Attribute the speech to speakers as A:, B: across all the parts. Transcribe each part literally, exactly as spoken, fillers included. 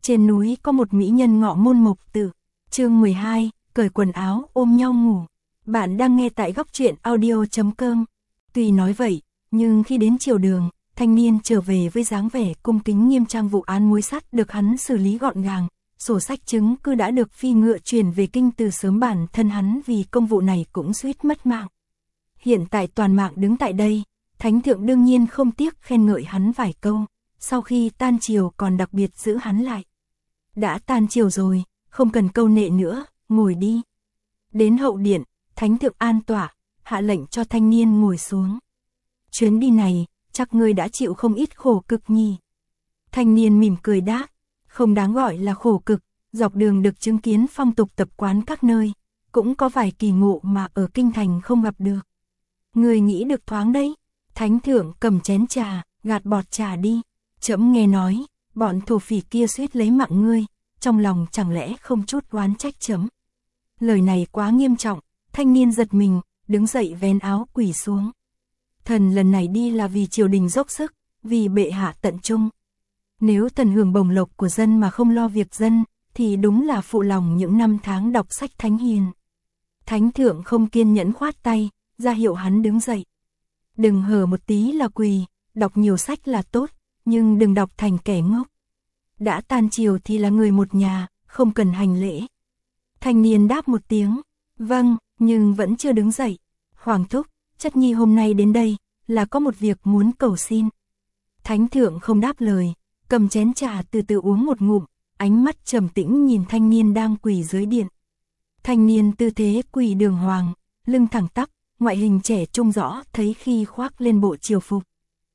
A: Trên núi có một mỹ nhân ngọ môn mộc tử. Chương mười hai, cởi quần áo ôm nhau ngủ. Bạn đang nghe tại góc truyện audio chấm com. Tuy nói vậy, nhưng khi đến chiều đường, thanh niên trở về với dáng vẻ cung kính nghiêm trang. Vụ án muối sắt được hắn xử lý gọn gàng, sổ sách chứng cứ đã được phi ngựa chuyển về kinh từ sớm. Bản thân hắn vì công vụ này cũng suýt mất mạng. Hiện tại toàn mạng đứng tại đây, thánh thượng đương nhiên không tiếc khen ngợi hắn vài câu, sau khi tan chiều còn đặc biệt giữ hắn lại. Đã tan chiều rồi, không cần câu nệ nữa, ngồi đi. Đến hậu điện, thánh thượng an tọa, hạ lệnh cho thanh niên ngồi xuống. Chuyến đi này, chắc ngươi đã chịu không ít khổ cực nhỉ. Thanh niên mỉm cười đáp, không đáng gọi là khổ cực, dọc đường được chứng kiến phong tục tập quán các nơi, cũng có vài kỳ ngộ mà ở kinh thành không gặp được. Ngươi nghĩ được thoáng đấy. Thánh thượng cầm chén trà, gạt bọt trà đi. Trẫm nghe nói, bọn thổ phỉ kia suýt lấy mạng ngươi, trong lòng chẳng lẽ không chút oán trách trẫm? Lời này quá nghiêm trọng, thanh niên giật mình, đứng dậy vén áo quỳ xuống. Thần lần này đi là vì triều đình dốc sức, vì bệ hạ tận trung. Nếu thần hưởng bổng lộc của dân mà không lo việc dân, thì đúng là phụ lòng những năm tháng đọc sách thánh hiền. Thánh thượng không kiên nhẫn khoát tay, ra hiệu hắn đứng dậy. Đừng hở một tí là quỳ, đọc nhiều sách là tốt, nhưng đừng đọc thành kẻ ngốc. Đã tan chiều thì là người một nhà, không cần hành lễ. Thanh niên đáp một tiếng, vâng, nhưng vẫn chưa đứng dậy. Hoàng thúc, chất nhi hôm nay đến đây, là có một việc muốn cầu xin. Thánh thượng không đáp lời, cầm chén trà từ từ uống một ngụm, ánh mắt trầm tĩnh nhìn thanh niên đang quỳ dưới điện. Thanh niên tư thế quỳ đường hoàng, lưng thẳng tắp, ngoại hình trẻ trung rõ thấy khi khoác lên bộ triều phục.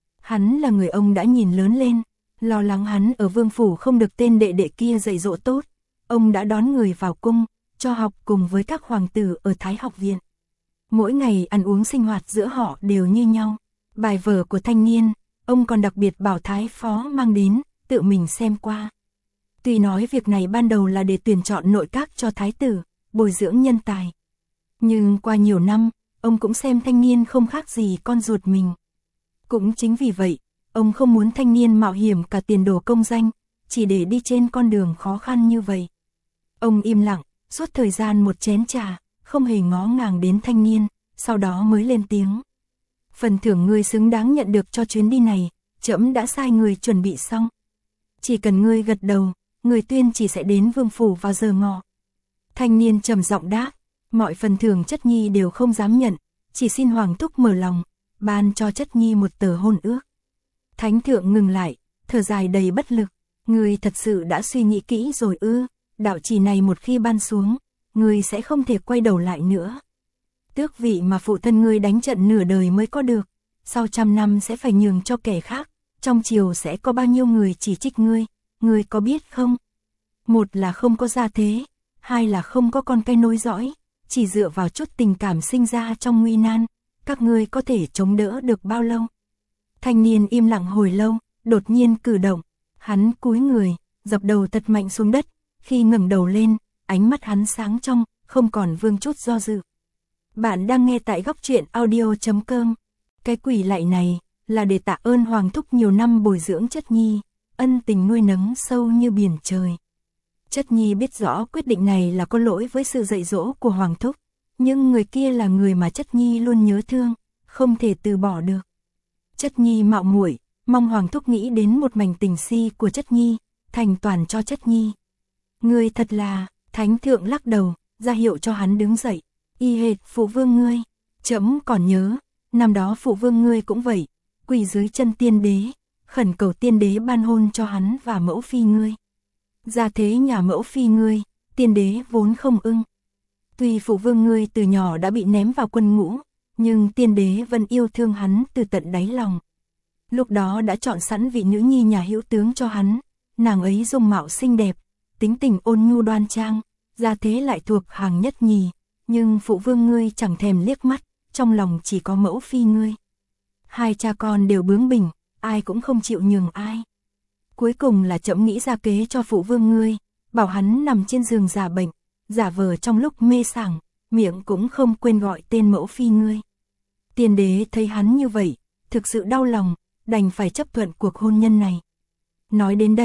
A: Hắn là người ông đã nhìn lớn lên, lo lắng hắn ở vương phủ không được tên đệ đệ kia dạy dỗ tốt. Ông đã đón người vào cung, cho học cùng với các hoàng tử ở Thái học viện. Mỗi ngày ăn uống sinh hoạt giữa họ đều như nhau. Bài vở của thanh niên, ông còn đặc biệt bảo thái phó mang đến, tự mình xem qua. Tuy nói việc này ban đầu là để tuyển chọn nội các cho thái tử, bồi dưỡng nhân tài. Nhưng qua nhiều năm, ông cũng xem thanh niên không khác gì con ruột mình. Cũng chính vì vậy, ông không muốn thanh niên mạo hiểm cả tiền đồ công danh, chỉ để đi trên con đường khó khăn như vậy. Ông im lặng, suốt thời gian một chén trà, không hề ngó ngàng đến thanh niên, sau đó mới lên tiếng. Phần thưởng ngươi xứng đáng nhận được cho chuyến đi này, trẫm đã sai người chuẩn bị xong. Chỉ cần ngươi gật đầu, người tuyên chỉ sẽ đến vương phủ vào giờ ngọ. Thanh niên trầm giọng đáp, mọi phần thưởng chất nhi đều không dám nhận, chỉ xin hoàng thúc mở lòng, ban cho chất nhi một tờ hôn ước. Thánh thượng ngừng lại, thở dài đầy bất lực, ngươi thật sự đã suy nghĩ kỹ rồi ư? Đạo chỉ này một khi ban xuống, ngươi sẽ không thể quay đầu lại nữa. Tước vị mà phụ thân ngươi đánh trận nửa đời mới có được, sau trăm năm sẽ phải nhường cho kẻ khác, trong triều sẽ có bao nhiêu người chỉ trích ngươi, ngươi có biết không? Một là không có gia thế, hai là không có con cái nối dõi, chỉ dựa vào chút tình cảm sinh ra trong nguy nan, các ngươi có thể chống đỡ được bao lâu? Thanh niên im lặng hồi lâu, đột nhiên cử động, hắn cúi người, dập đầu thật mạnh xuống đất, khi ngẩng đầu lên, ánh mắt hắn sáng trong, không còn vương chút do dự. Bạn đang nghe tại góc truyện audio chấm com. Cái quỳ lạy này, là để tạ ơn hoàng thúc nhiều năm bồi dưỡng chất nhi, ân tình nuôi nấng sâu như biển trời. Chất nhi biết rõ quyết định này là có lỗi với sự dạy dỗ của hoàng thúc, nhưng người kia là người mà chất nhi luôn nhớ thương, không thể từ bỏ được. Chất nhi mạo muội, mong hoàng thúc nghĩ đến một mảnh tình si của chất nhi, thành toàn cho chất nhi. Ngươi thật là, thánh thượng lắc đầu, ra hiệu cho hắn đứng dậy. Y hệt phụ vương ngươi, trẫm còn nhớ, năm đó phụ vương ngươi cũng vậy, quỳ dưới chân tiên đế, khẩn cầu tiên đế ban hôn cho hắn và mẫu phi ngươi. Gia thế nhà mẫu phi ngươi, tiên đế vốn không ưng. Tuy phụ vương ngươi từ nhỏ đã bị ném vào quân ngũ, nhưng tiên đế vẫn yêu thương hắn từ tận đáy lòng. Lúc đó đã chọn sẵn vị nữ nhi nhà hữu tướng cho hắn, nàng ấy dung mạo xinh đẹp, tính tình ôn nhu đoan trang, gia thế lại thuộc hàng nhất nhì, nhưng phụ vương ngươi chẳng thèm liếc mắt, trong lòng chỉ có mẫu phi ngươi. Hai cha con đều bướng bỉnh, ai cũng không chịu nhường ai. Cuối cùng là trẫm nghĩ ra kế cho phụ vương ngươi, bảo hắn nằm trên giường giả bệnh, giả vờ trong lúc mê sảng, miệng cũng không quên gọi tên mẫu phi ngươi. Tiên đế thấy hắn như vậy, thực sự đau lòng, đành phải chấp thuận cuộc hôn nhân này. Nói đến đây,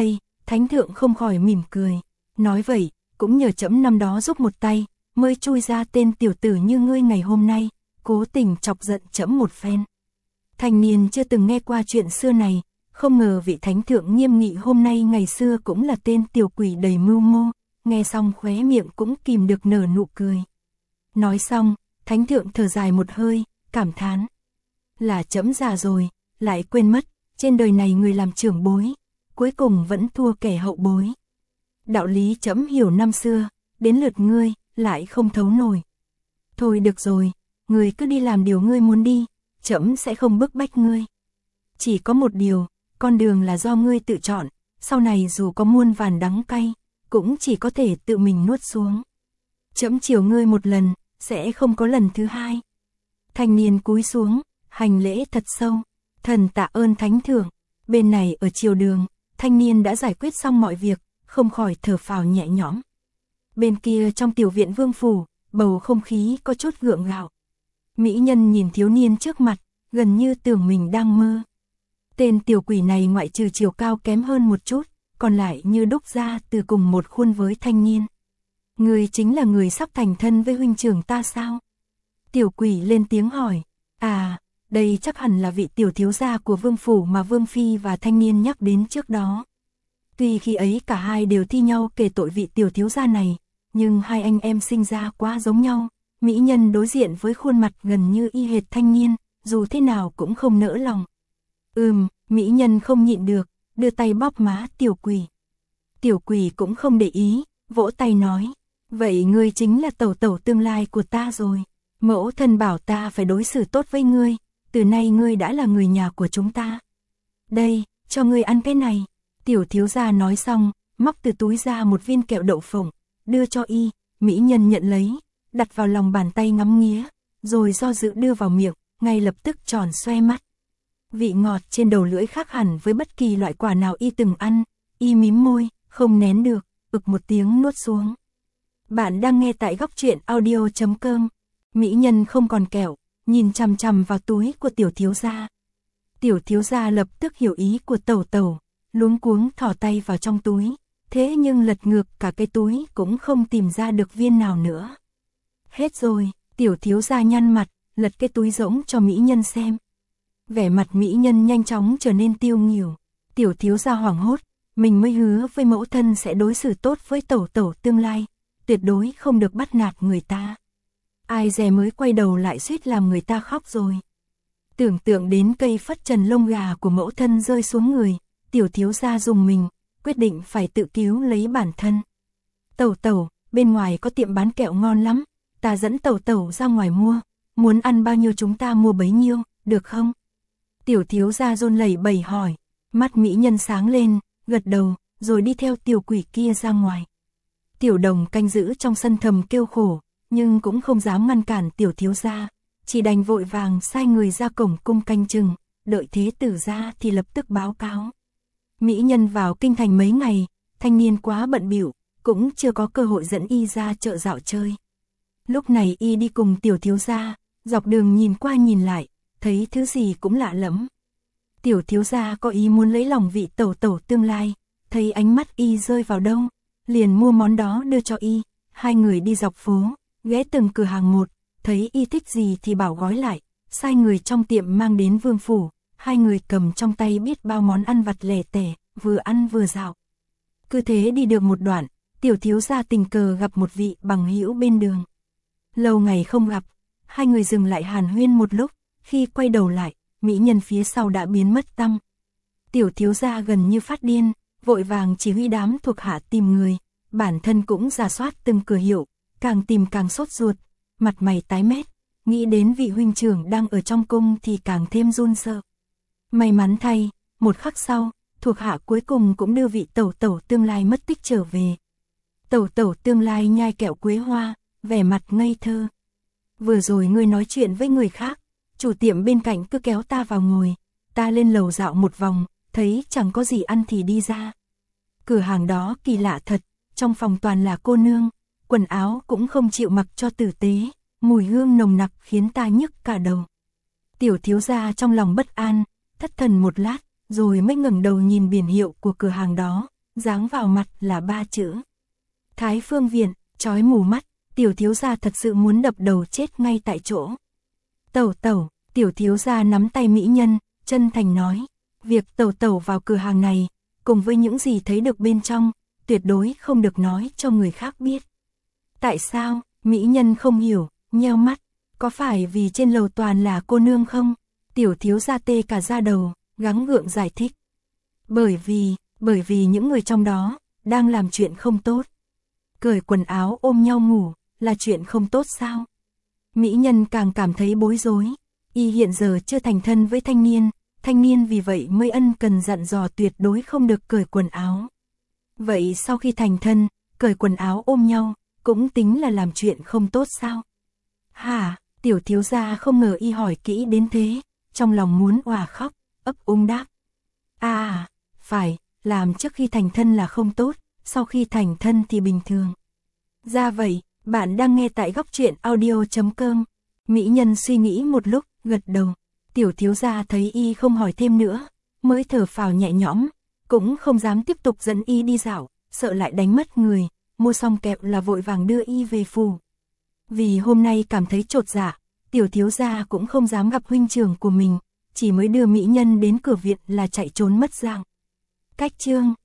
A: Thánh thượng không khỏi mỉm cười, nói vậy, cũng nhờ trẫm năm đó giúp một tay, mới chui ra tên tiểu tử như ngươi ngày hôm nay, cố tình chọc giận trẫm một phen. Thanh niên chưa từng nghe qua chuyện xưa này, không ngờ vị thánh thượng nghiêm nghị hôm nay ngày xưa cũng là tên tiểu quỷ đầy mưu mô, nghe xong khóe miệng cũng kìm được nở nụ cười. Nói xong, thánh thượng thở dài một hơi, cảm thán. Là trẫm già rồi, lại quên mất, trên đời này người làm trưởng bối, cuối cùng vẫn thua kẻ hậu bối. Đạo lý trẫm hiểu năm xưa, đến lượt ngươi, lại không thấu nổi. Thôi được rồi, ngươi cứ đi làm điều ngươi muốn đi, trẫm sẽ không bức bách ngươi. Chỉ có một điều, con đường là do ngươi tự chọn, sau này dù có muôn vàn đắng cay, cũng chỉ có thể tự mình nuốt xuống. Trẫm chiều ngươi một lần, sẽ không có lần thứ hai. Thanh niên cúi xuống, hành lễ thật sâu, thần tạ ơn thánh thượng. Bên này ở triều đường, thanh niên đã giải quyết xong mọi việc, không khỏi thở phào nhẹ nhõm. Bên kia trong tiểu viện vương phủ, bầu không khí có chút gượng gạo. Mỹ nhân nhìn thiếu niên trước mặt, gần như tưởng mình đang mơ. Tên tiểu quỷ này ngoại trừ chiều cao kém hơn một chút, còn lại như đúc ra từ cùng một khuôn với thanh niên. Người chính là người sắp thành thân với huynh trưởng ta sao? Tiểu quỷ lên tiếng hỏi. À, đây chắc hẳn là vị tiểu thiếu gia của vương phủ mà vương phi và thanh niên nhắc đến trước đó. Tuy khi ấy cả hai đều thi nhau kể tội vị tiểu thiếu gia này, nhưng hai anh em sinh ra quá giống nhau. Mỹ nhân đối diện với khuôn mặt gần như y hệt thanh niên, dù thế nào cũng không nỡ lòng. Ừm, mỹ nhân không nhịn được, đưa tay bóp má tiểu quỷ. Tiểu quỷ cũng không để ý, vỗ tay nói. Vậy ngươi chính là tẩu tẩu tương lai của ta rồi. Mẫu thân bảo ta phải đối xử tốt với ngươi, từ nay ngươi đã là người nhà của chúng ta. Đây, cho ngươi ăn cái này. Tiểu thiếu gia nói xong, móc từ túi ra một viên kẹo đậu phộng, đưa cho y. Mỹ nhân nhận lấy, đặt vào lòng bàn tay ngắm nghía, rồi do dự đưa vào miệng, ngay lập tức tròn xoe mắt. Vị ngọt trên đầu lưỡi khác hẳn với bất kỳ loại quả nào y từng ăn, y mím môi, không nén được, ực một tiếng nuốt xuống. Bạn đang nghe tại góc truyện audio chấm com. Mỹ nhân không còn kẹo, nhìn chằm chằm vào túi của tiểu thiếu gia. Tiểu thiếu gia lập tức hiểu ý của tẩu tẩu, luống cuống thò tay vào trong túi, thế nhưng lật ngược cả cái túi cũng không tìm ra được viên nào nữa. Hết rồi, tiểu thiếu gia nhăn mặt, lật cái túi rỗng cho mỹ nhân xem. Vẻ mặt mỹ nhân nhanh chóng trở nên tiêu nghỉu. Tiểu thiếu gia hoảng hốt, mình mới hứa với mẫu thân sẽ đối xử tốt với tẩu tẩu tương lai, tuyệt đối không được bắt nạt người ta. Ai dè mới quay đầu lại suýt làm người ta khóc rồi. Tưởng tượng đến cây phất trần lông gà của mẫu thân rơi xuống người, tiểu thiếu gia dùng mình, quyết định phải tự cứu lấy bản thân. Tẩu tẩu, bên ngoài có tiệm bán kẹo ngon lắm, ta dẫn tẩu tẩu ra ngoài mua, muốn ăn bao nhiêu chúng ta mua bấy nhiêu, được không? Tiểu thiếu gia run lẩy bẩy hỏi, mắt mỹ nhân sáng lên, gật đầu, rồi đi theo tiểu quỷ kia ra ngoài. Tiểu đồng canh giữ trong sân thầm kêu khổ, nhưng cũng không dám ngăn cản tiểu thiếu gia, chỉ đành vội vàng sai người ra cổng cung canh chừng, đợi thế tử ra thì lập tức báo cáo. Mỹ nhân vào kinh thành mấy ngày, thanh niên quá bận bịu, cũng chưa có cơ hội dẫn y ra chợ dạo chơi. Lúc này y đi cùng tiểu thiếu gia, dọc đường nhìn qua nhìn lại, thấy thứ gì cũng lạ lẫm. Tiểu thiếu gia có ý muốn lấy lòng vị tẩu tẩu tương lai, thấy ánh mắt y rơi vào đâu, liền mua món đó đưa cho y. Hai người đi dọc phố, ghé từng cửa hàng một, thấy y thích gì thì bảo gói lại, sai người trong tiệm mang đến vương phủ. Hai người cầm trong tay biết bao món ăn vặt lẻ tẻ, vừa ăn vừa dạo. Cứ thế đi được một đoạn, tiểu thiếu gia tình cờ gặp một vị bằng hữu bên đường. Lâu ngày không gặp, hai người dừng lại hàn huyên một lúc, khi quay đầu lại, mỹ nhân phía sau đã biến mất tăm. Tiểu thiếu gia gần như phát điên, vội vàng chỉ huy đám thuộc hạ tìm người, bản thân cũng rà soát từng cửa hiệu, càng tìm càng sốt ruột, mặt mày tái mét, nghĩ đến vị huynh trưởng đang ở trong cung thì càng thêm run sợ. May mắn thay, một khắc sau, thuộc hạ cuối cùng cũng đưa vị tẩu tẩu tương lai mất tích trở về. Tẩu tẩu tương lai nhai kẹo quế hoa, vẻ mặt ngây thơ. Vừa rồi ngươi nói chuyện với người khác, chủ tiệm bên cạnh cứ kéo ta vào ngồi, ta lên lầu dạo một vòng, thấy chẳng có gì ăn thì đi ra. Cửa hàng đó kỳ lạ thật, trong phòng toàn là cô nương, quần áo cũng không chịu mặc cho tử tế, mùi hương nồng nặc khiến ta nhức cả đầu. Tiểu thiếu gia trong lòng bất an, thất thần một lát, rồi mới ngẩng đầu nhìn biển hiệu của cửa hàng đó, giáng vào mặt là ba chữ. Thái Phương Viện, chói mù mắt, tiểu thiếu gia thật sự muốn đập đầu chết ngay tại chỗ. Tẩu tẩu, tiểu thiếu gia nắm tay mỹ nhân, chân thành nói, việc tẩu tẩu vào cửa hàng này, cùng với những gì thấy được bên trong, tuyệt đối không được nói cho người khác biết. Tại sao? Mỹ nhân không hiểu, nheo mắt, có phải vì trên lầu toàn là cô nương không? Tiểu thiếu gia tê cả da đầu, gắng gượng giải thích. Bởi vì, bởi vì những người trong đó, đang làm chuyện không tốt. Cởi quần áo ôm nhau ngủ, là chuyện không tốt sao? Mỹ nhân càng cảm thấy bối rối, y hiện giờ chưa thành thân với thanh niên, thanh niên vì vậy mới ân cần dặn dò tuyệt đối không được cởi quần áo. Vậy sau khi thành thân, cởi quần áo ôm nhau, cũng tính là làm chuyện không tốt sao? Hả, tiểu thiếu gia không ngờ y hỏi kỹ đến thế, trong lòng muốn òa khóc, ấp úng đáp. À, phải, làm trước khi thành thân là không tốt, sau khi thành thân thì bình thường. Ra vậy, bạn đang nghe tại góc truyện audio chấm com. Mỹ nhân suy nghĩ một lúc, gật đầu. Tiểu thiếu gia thấy y không hỏi thêm nữa, mới thở phào nhẹ nhõm, cũng không dám tiếp tục dẫn y đi dạo, sợ lại đánh mất người, mua xong kẹo là vội vàng đưa y về phủ. Vì hôm nay cảm thấy chột dạ, tiểu thiếu gia cũng không dám gặp huynh trưởng của mình, chỉ mới đưa mỹ nhân đến cửa viện là chạy trốn mất dạng. Cách chương